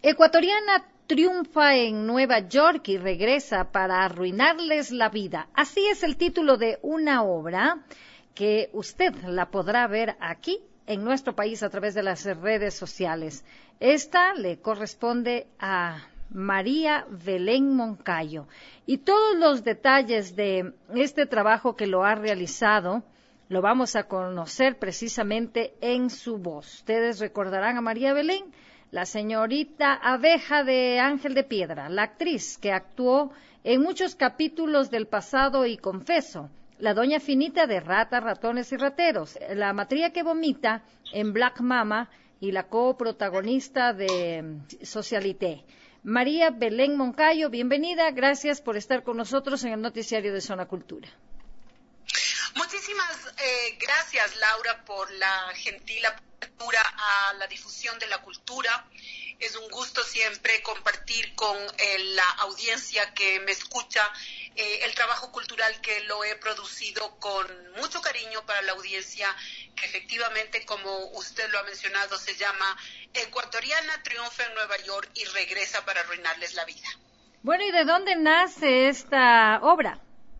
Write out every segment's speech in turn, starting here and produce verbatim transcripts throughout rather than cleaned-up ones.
Ecuatoriana triunfa en Nueva York y regresa para arruinarles la vida. Así es el título de una obra que usted la podrá ver aquí en nuestro país a través de las redes sociales. Esta le corresponde a María Belén Moncayo. Y todos los detalles de este trabajo que lo ha realizado lo vamos a conocer precisamente en su voz. Ustedes recordarán a María Belén, la señorita abeja de Ángel de Piedra, la actriz que actuó en muchos capítulos del Pasado y Confeso, la doña Finita de Ratas, Ratones y Rateros, la matría que vomita en Black Mama y la coprotagonista de Socialité. María Belén Moncayo, bienvenida, gracias por estar con nosotros en el noticiario de Zona Cultura. Muchísimas eh, gracias, Laura, por la gentil apertura a la difusión de la cultura. Es un gusto siempre compartir con eh, la audiencia que me escucha eh, el trabajo cultural que lo he producido con mucho cariño para la audiencia, que efectivamente, como usted lo ha mencionado, se llama Ecuatoriana triunfa en Nueva York y regresa para arruinarles la vida. Bueno, ¿y de dónde nace esta obra?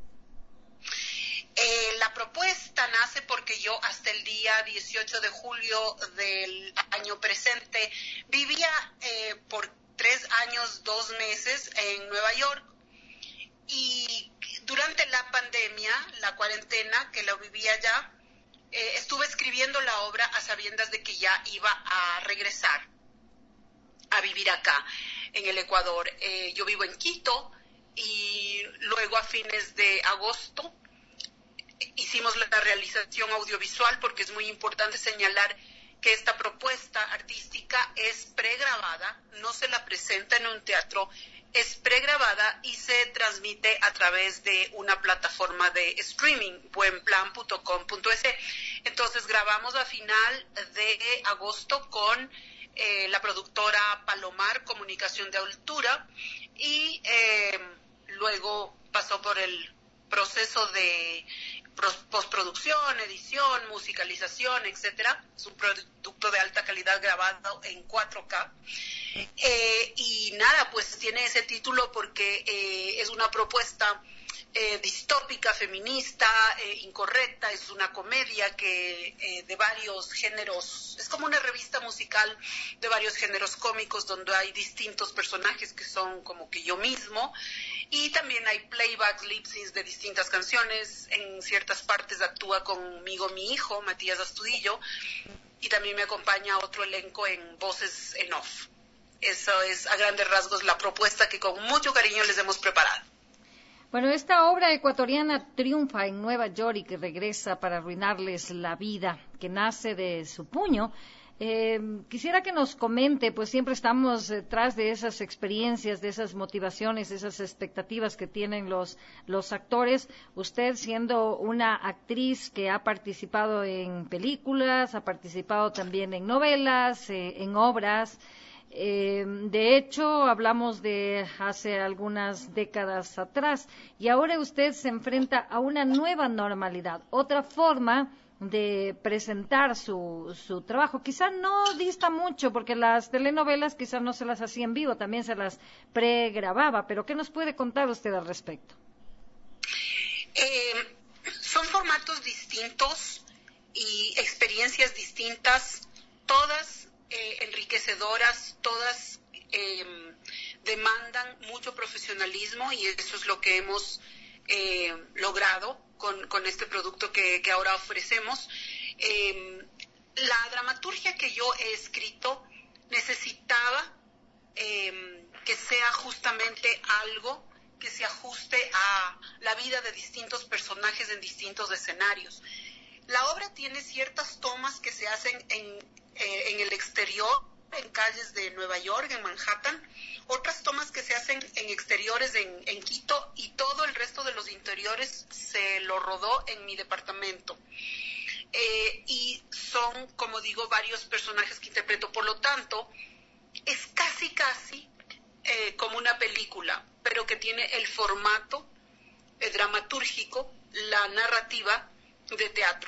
Eh, la propuesta nace porque yo hasta el día dieciocho de julio del año presente vivía eh, por tres años, dos meses en Nueva York, y durante la pandemia, la cuarentena que la vivía allá, eh, estuve escribiendo la obra a sabiendas de que ya iba a regresar a vivir acá en el Ecuador. Eh, yo vivo en Quito y luego a fines de agosto hicimos la realización audiovisual, porque es muy importante señalar que esta propuesta artística es pregrabada, no se la presenta en un teatro, es pregrabada y se transmite a través de una plataforma de streaming, buenplan punto com punto es. Entonces grabamos a final de agosto con eh, la productora Palomar Comunicación de Altura y eh, luego pasó por el proceso de postproducción, edición, musicalización, etcétera. Es un producto de alta calidad grabado en cuatro K. Eh, y nada, pues tiene ese título porque eh, es una propuesta eh, distópica, feminista, eh, incorrecta. Es una comedia que eh, de varios géneros, es como una revista musical de varios géneros cómicos donde hay distintos personajes que son como que yo mismo. Y también hay playbacks, lip-syncs de distintas canciones. En ciertas partes actúa conmigo mi hijo, Matías Astudillo, y también me acompaña otro elenco en voces en off. Eso es a grandes rasgos la propuesta que con mucho cariño les hemos preparado. Bueno, esta obra ecuatoriana triunfa en Nueva York y que regresa para arruinarles la vida, que nace de su puño. Eh, quisiera que nos comente, pues siempre estamos detrás de esas experiencias, de esas motivaciones, de esas expectativas que tienen los, los actores. Usted, siendo una actriz que ha participado en películas, ha participado también en novelas, eh, en obras. Eh, de hecho, hablamos de hace algunas décadas atrás, y ahora usted se enfrenta a una nueva normalidad, otra forma de presentar su, su trabajo. Quizá no dista mucho, porque las telenovelas quizás no se las hacía en vivo, también se las pregrababa, pero ¿qué nos puede contar usted al respecto? Eh, son formatos distintos y experiencias distintas, todas eh, enriquecedoras, todas eh, demandan mucho profesionalismo, y eso es lo que hemos eh, logrado Con, con este producto que, que ahora ofrecemos. Eh, la dramaturgia que yo he escrito necesitaba eh, que sea justamente algo que se ajuste a la vida de distintos personajes en distintos escenarios. La obra tiene ciertas tomas que se hacen en, eh, en el exterior, en calles de Nueva York, en Manhattan, otras tomas que se hacen en exteriores en, en Quito, y todo el resto de los interiores se lo rodó en mi departamento. Eh, y son, como digo, varios personajes que interpreto. Por lo tanto, es casi, casi eh, como una película, pero que tiene el formato eh, dramatúrgico, la narrativa de teatro.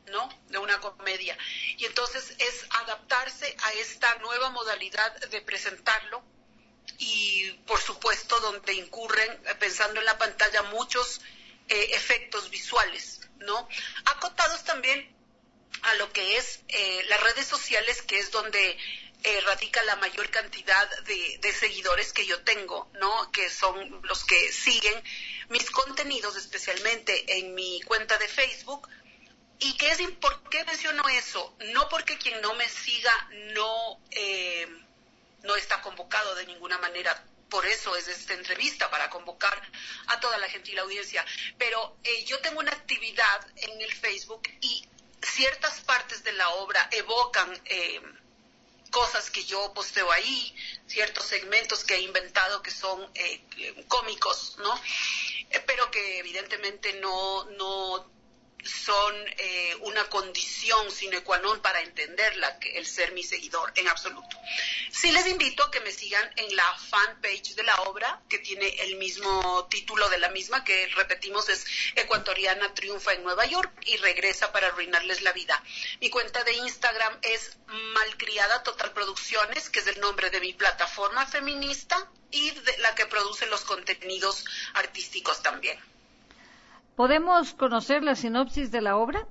¿no? De una comedia. Y entonces es adaptarse a esta nueva modalidad de presentarlo y, por supuesto, donde incurren, pensando en la pantalla, muchos eh, efectos visuales, ¿no? Acotados también a lo que es eh, las redes sociales, que es donde eh, radica la mayor cantidad de, de seguidores que yo tengo, ¿no? Que son los que siguen mis contenidos, especialmente en mi cuenta de Facebook. Y que es, ¿por qué menciono eso? No porque quien no me siga no, eh, no está convocado de ninguna manera. Por eso es esta entrevista, para convocar a toda la gentil audiencia. Pero eh, yo tengo una actividad en el Facebook y ciertas partes de la obra evocan eh, cosas que yo posteo ahí, ciertos segmentos que he inventado que son eh, cómicos, ¿no? Eh, pero que evidentemente no... no son eh, una condición sine qua non para entenderla, que el ser mi seguidor, en absoluto. Sí les invito a que me sigan en la fanpage de la obra, que tiene el mismo título de la misma, que repetimos es Ecuatoriana triunfa en Nueva York y regresa para arruinarles la vida. Mi cuenta de Instagram es Malcriada Total Producciones, que es el nombre de mi plataforma feminista y de la que produce los contenidos artísticos también. ¿Podemos conocer la sinopsis de la obra?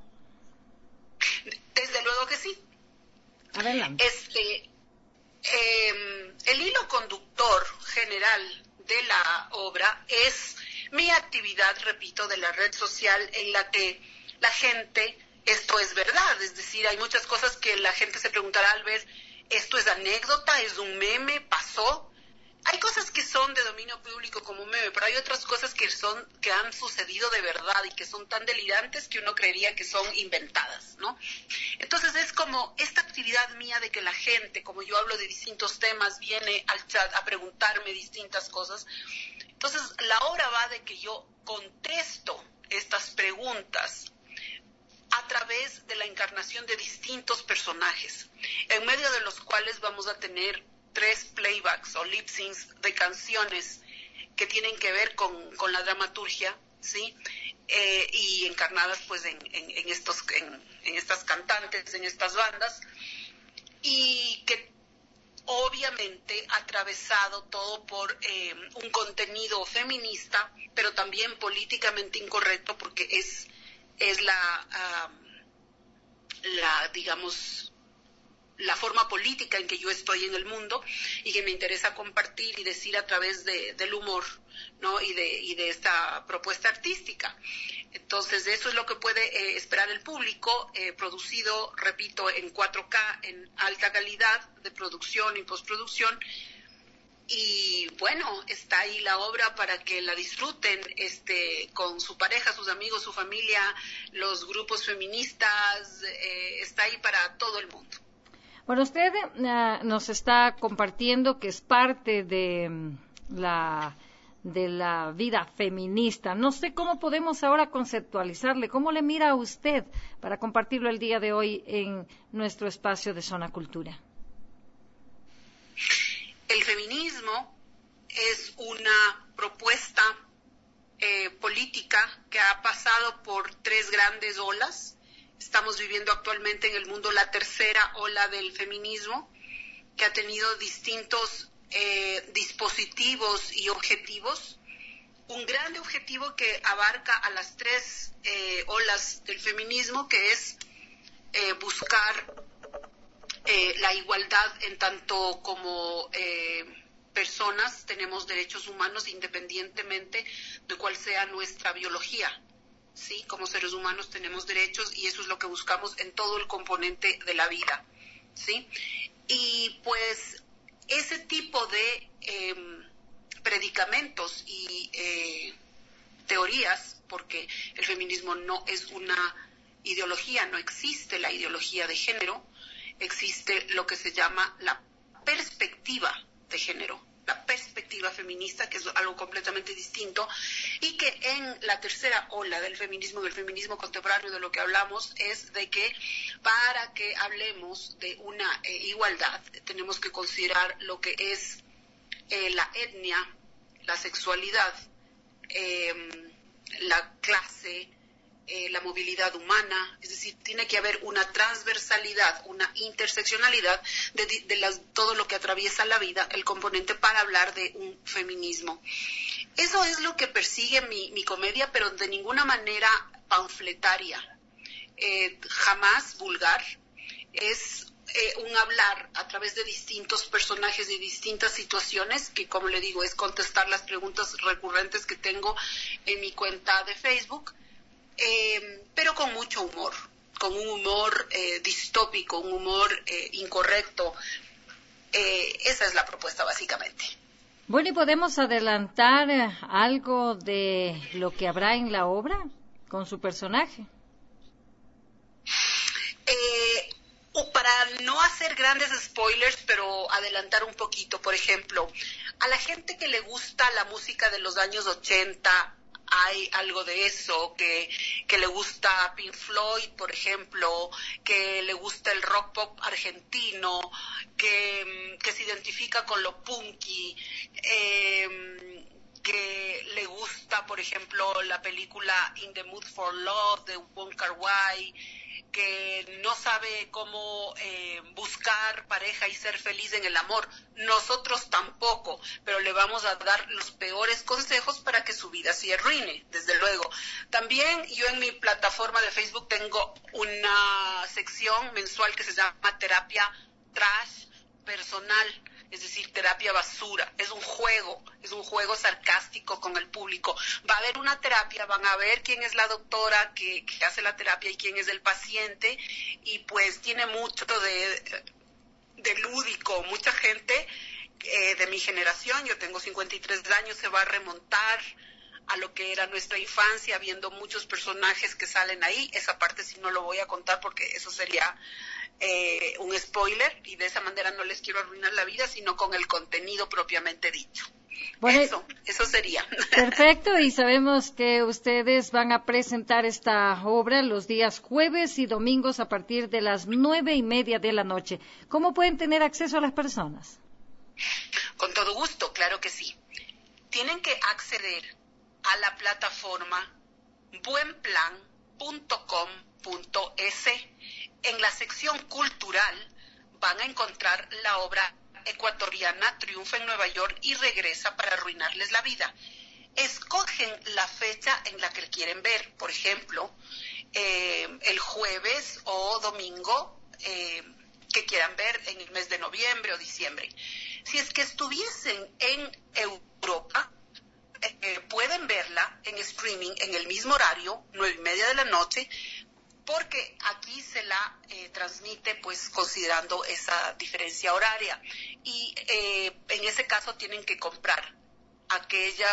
Desde luego que sí. Adelante. Este, eh, el hilo conductor general de la obra es mi actividad, repito, de la red social en la que la gente, esto es verdad, es decir, hay muchas cosas que la gente se preguntará al ver, esto es anécdota, es un meme, pasó. Hay cosas que son de dominio público como un meme, pero hay otras cosas que son que han sucedido de verdad y que son tan delirantes que uno creería que son inventadas, ¿no? Entonces es como esta actividad mía de que la gente, como yo hablo de distintos temas, viene al chat a preguntarme distintas cosas. Entonces la obra va de que yo contesto estas preguntas a través de la encarnación de distintos personajes, en medio de los cuales vamos a tener tres playbacks o lip syncs de canciones que tienen que ver con, con la dramaturgia, ¿sí? Eh, y encarnadas pues en, en, en, estos, en, en estas cantantes, en estas bandas, y que obviamente atravesado todo por eh, un contenido feminista, pero también políticamente incorrecto, porque es, es la, uh, la, digamos, la forma política en que yo estoy en el mundo y que me interesa compartir y decir a través de, del humor, ¿no? y, de, y de esta propuesta artística. Entonces, eso es lo que puede eh, esperar el público, eh, producido, repito, en cuatro K, en alta calidad de producción y postproducción. Y bueno, está ahí la obra para que la disfruten este, con su pareja, sus amigos, su familia, los grupos feministas, eh, está ahí para todo el mundo. Bueno, usted uh, nos está compartiendo que es parte de um, la de la vida feminista. No sé cómo podemos ahora conceptualizarle, cómo le mira a usted para compartirlo el día de hoy en nuestro espacio de Zona Cultura. El feminismo es una propuesta eh, política que ha pasado por tres grandes olas. Estamos viviendo actualmente en el mundo la tercera ola del feminismo, que ha tenido distintos eh, dispositivos y objetivos. Un gran objetivo que abarca a las tres eh, olas del feminismo, que es eh, buscar eh, la igualdad en tanto como eh, personas tenemos derechos humanos independientemente de cuál sea nuestra biología. Sí, como seres humanos tenemos derechos y eso es lo que buscamos en todo el componente de la vida, ¿sí? Y pues ese tipo de eh, predicamentos y eh, teorías, porque el feminismo no es una ideología, no existe la ideología de género, existe lo que se llama la perspectiva de género, la perspectiva feminista, que es algo completamente distinto, y que en la tercera ola del feminismo, del feminismo contemporáneo, de lo que hablamos es de que para que hablemos de una eh, igualdad tenemos que considerar lo que es eh, la etnia, la sexualidad, eh, la clase, eh, la movilidad humana, es decir, tiene que haber una transversalidad, una interseccionalidad de, de las, todo lo que atraviesa la vida, el componente para hablar de un feminismo. Eso es lo que persigue mi, mi comedia, pero de ninguna manera panfletaria, eh, jamás vulgar. Es eh, un hablar a través de distintos personajes y distintas situaciones, que como le digo, es contestar las preguntas recurrentes que tengo en mi cuenta de Facebook, eh, pero con mucho humor, con un humor eh, distópico, un humor eh, incorrecto. Eh, esa es la propuesta básicamente. Bueno, ¿y podemos adelantar eh, algo de lo que habrá en la obra con su personaje? Eh, para no hacer grandes spoilers, pero adelantar un poquito, por ejemplo, a la gente que le gusta la música de los años ochenta, hay algo de eso, que, que le gusta Pink Floyd, por ejemplo, que le gusta el rock pop argentino, que, que se identifica con lo punky, eh, que le gusta, por ejemplo, la película In the Mood for Love de Wong Kar-wai, que no sabe cómo eh, buscar pareja y ser feliz en el amor. Nosotros tampoco, pero le vamos a dar los peores consejos para que su vida se arruine, desde luego. También yo en mi plataforma de Facebook tengo una sección mensual que se llama Terapia Trash Personal, es decir, terapia basura. Es un juego, es un juego sarcástico con el público. Va a haber una terapia, van a ver quién es la doctora que, que hace la terapia y quién es el paciente, y pues tiene mucho de, de lúdico. Mucha gente eh, de mi generación, yo tengo cincuenta y tres años, se va a remontar a lo que era nuestra infancia, viendo muchos personajes que salen ahí. Esa parte sí no lo voy a contar porque eso sería eh, un spoiler, y de esa manera no les quiero arruinar la vida, sino con el contenido propiamente dicho. Bueno, eso, eso sería. Perfecto, y sabemos que ustedes van a presentar esta obra los días jueves y domingos a partir de las nueve y media de la noche. ¿Cómo pueden tener acceso a las personas? Con todo gusto, claro que sí. Tienen que acceder a la plataforma buenplan punto com punto es. En la sección cultural van a encontrar la obra ecuatoriana Triunfa en Nueva York y Regresa para arruinarles la vida. Escogen la fecha en la que quieren ver, por ejemplo, eh, el jueves o domingo eh, que quieran ver en el mes de noviembre o diciembre. Si es que estuviesen en Europa, eh, pueden verla en streaming en el mismo horario, nueve y media de la noche, porque aquí se la eh, transmite pues considerando esa diferencia horaria, y eh, en ese caso tienen que comprar aquella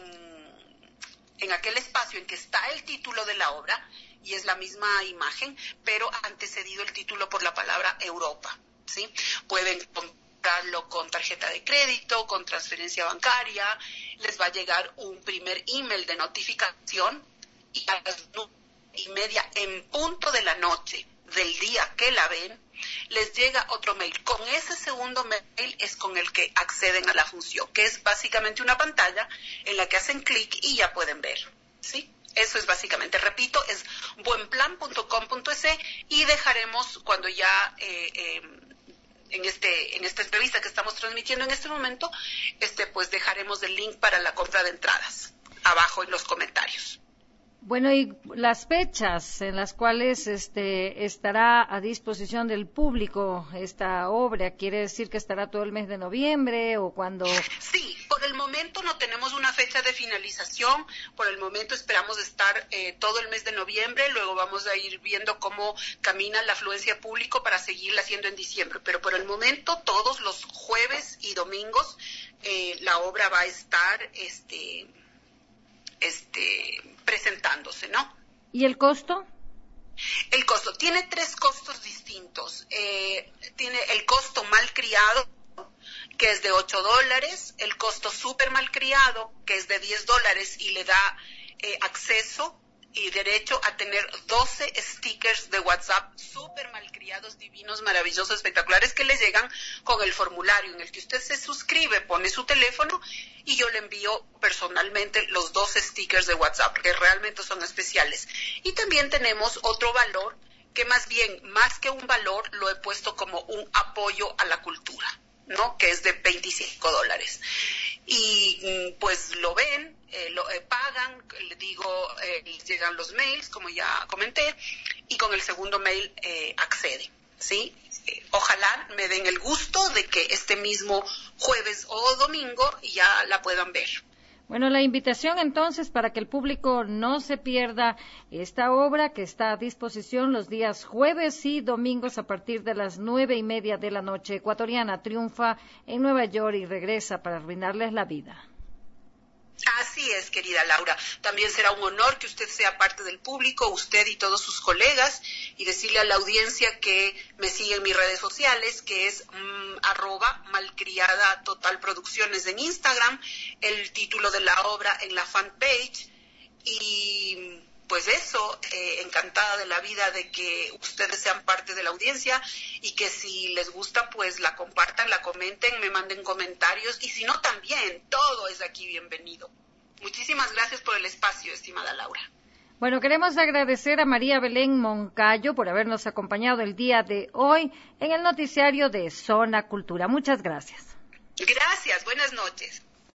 en, en aquel espacio en que está el título de la obra, y es la misma imagen, pero antecedido el título por la palabra Europa, ¿sí? Pueden comprarlo con tarjeta de crédito, con transferencia bancaria, les va a llegar un primer email de notificación, y a las y media en punto de la noche del día que la ven, les llega otro mail. Con ese segundo mail es con el que acceden a la función, que es básicamente una pantalla en la que hacen clic y ya pueden ver, ¿sí? Eso es básicamente, repito, es buenplan punto com punto es, y dejaremos cuando ya eh, eh, en este en esta entrevista que estamos transmitiendo en este momento, este pues dejaremos el link para la compra de entradas abajo en los comentarios. Bueno, y las fechas en las cuales este estará a disposición del público esta obra, ¿quiere decir que estará todo el mes de noviembre o cuando? Sí, por el momento no tenemos una fecha de finalización, por el momento esperamos estar eh, todo el mes de noviembre, luego vamos a ir viendo cómo camina la afluencia público para seguirla haciendo en diciembre, pero por el momento todos los jueves y domingos eh, la obra va a estar este este presentándose, ¿no? ¿Y el costo? El costo tiene tres costos distintos. Eh, tiene el costo malcriado, que es de ocho dólares, el costo súper malcriado, que es de diez dólares y le da eh, acceso y derecho a tener doce stickers de WhatsApp súper malcriados, divinos, maravillosos, espectaculares, que le llegan con el formulario en el que usted se suscribe, pone su teléfono y yo le envío personalmente los doce stickers de WhatsApp, que realmente son especiales. Y también tenemos otro valor que más bien, más que un valor, lo he puesto como un apoyo a la cultura, ¿no? Que es de veinticinco dólares. Y pues lo ven, eh, lo eh, pagan, le digo, eh, llegan los mails, como ya comenté, y con el segundo mail eh, acceden, ¿sí? Eh, ojalá me den el gusto de que este mismo jueves o domingo ya la puedan ver. Bueno, la invitación entonces para que el público no se pierda esta obra que está a disposición los días jueves y domingos a partir de las nueve y media de la noche. Ecuatoriana triunfa en Nueva York y regresa para arruinarles la vida. Así es, querida Laura. También será un honor que usted sea parte del público, usted y todos sus colegas, y decirle a la audiencia que me sigue en mis redes sociales, que es mmm, arroba malcriada total producciones en Instagram, el título de la obra en la fanpage, y pues eso, eh, encantada de la vida de que ustedes sean parte de la audiencia y que si les gusta, pues la compartan, la comenten, me manden comentarios, y si no también, todo es aquí bienvenido. Muchísimas gracias por el espacio, estimada Laura. Bueno, queremos agradecer a María Belén Moncayo por habernos acompañado el día de hoy en el noticiario de Zona Cultura. Muchas gracias. Gracias, buenas noches.